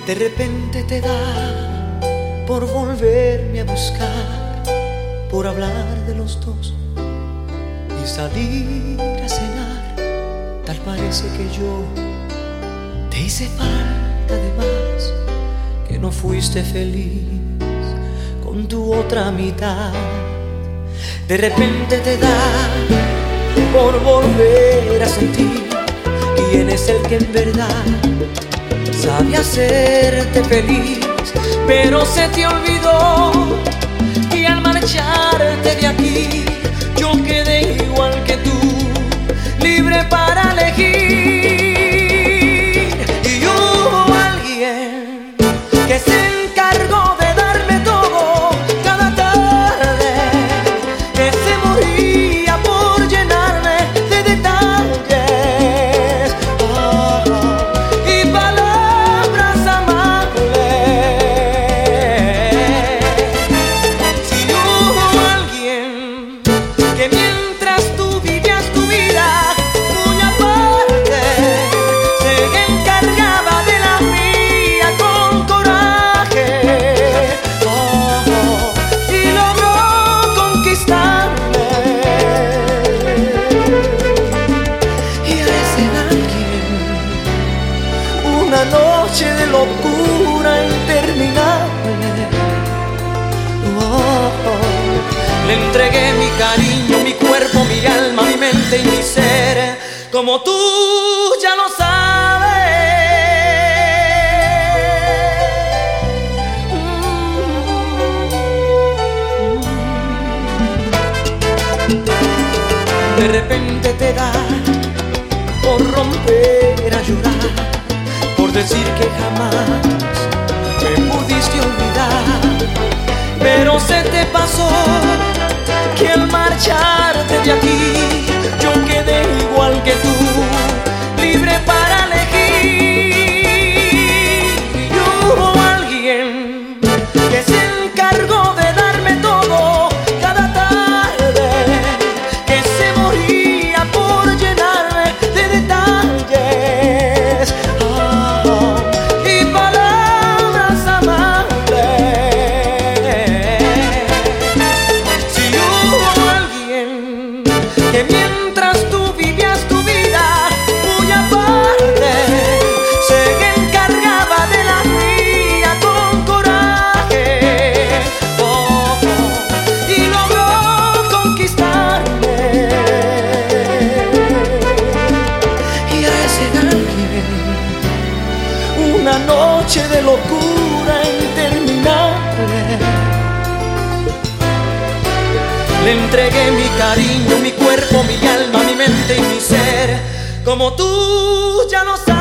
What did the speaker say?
De repente te da por volverme a buscar, por hablar de los dos y salir a cenar. Tal parece que yo te hice falta de más, que no fuiste feliz con tu otra mitad. De repente te da por volver a sentir quién es el que en verdad sabe hacerte feliz, pero se te olvidó que al marcharte de aquí yo quedé igual que tú, libre para elegir. Y hubo alguien que se encargó de darme todo cada tarde, que se moría por llenarme de detalles y palabras amables. Si hubo alguien que mientras tú vivías tu vida muy aparte, se encargaba de la mía con coraje, y logró conquistarme. Y a ese alguien, una noche de locura interminable, le entregué mi cariño, mi cuerpo, mi alma, mi mente y mi ser, como tú ya lo sabes. De repente te da por romper a llorar, por decir que jamás me pudiste olvidar, pero se te pasó que al marcharte de aquí yo quedé igual que tú, libre para elegir. Y hubo alguien que se encargó de darme todo cada tarde, que se moría por llenarme de detalles y palabras amables. Si hubo alguien que mientras tú vivías tu vida muy aparte, se encargaba de la mía con coraje, y logró conquistarme. Y a ese alguien, una noche de locura interminable, le entregué mi cariño, mi cuerpo, mi alma, mi mente y mi ser, como tú ya lo sabes.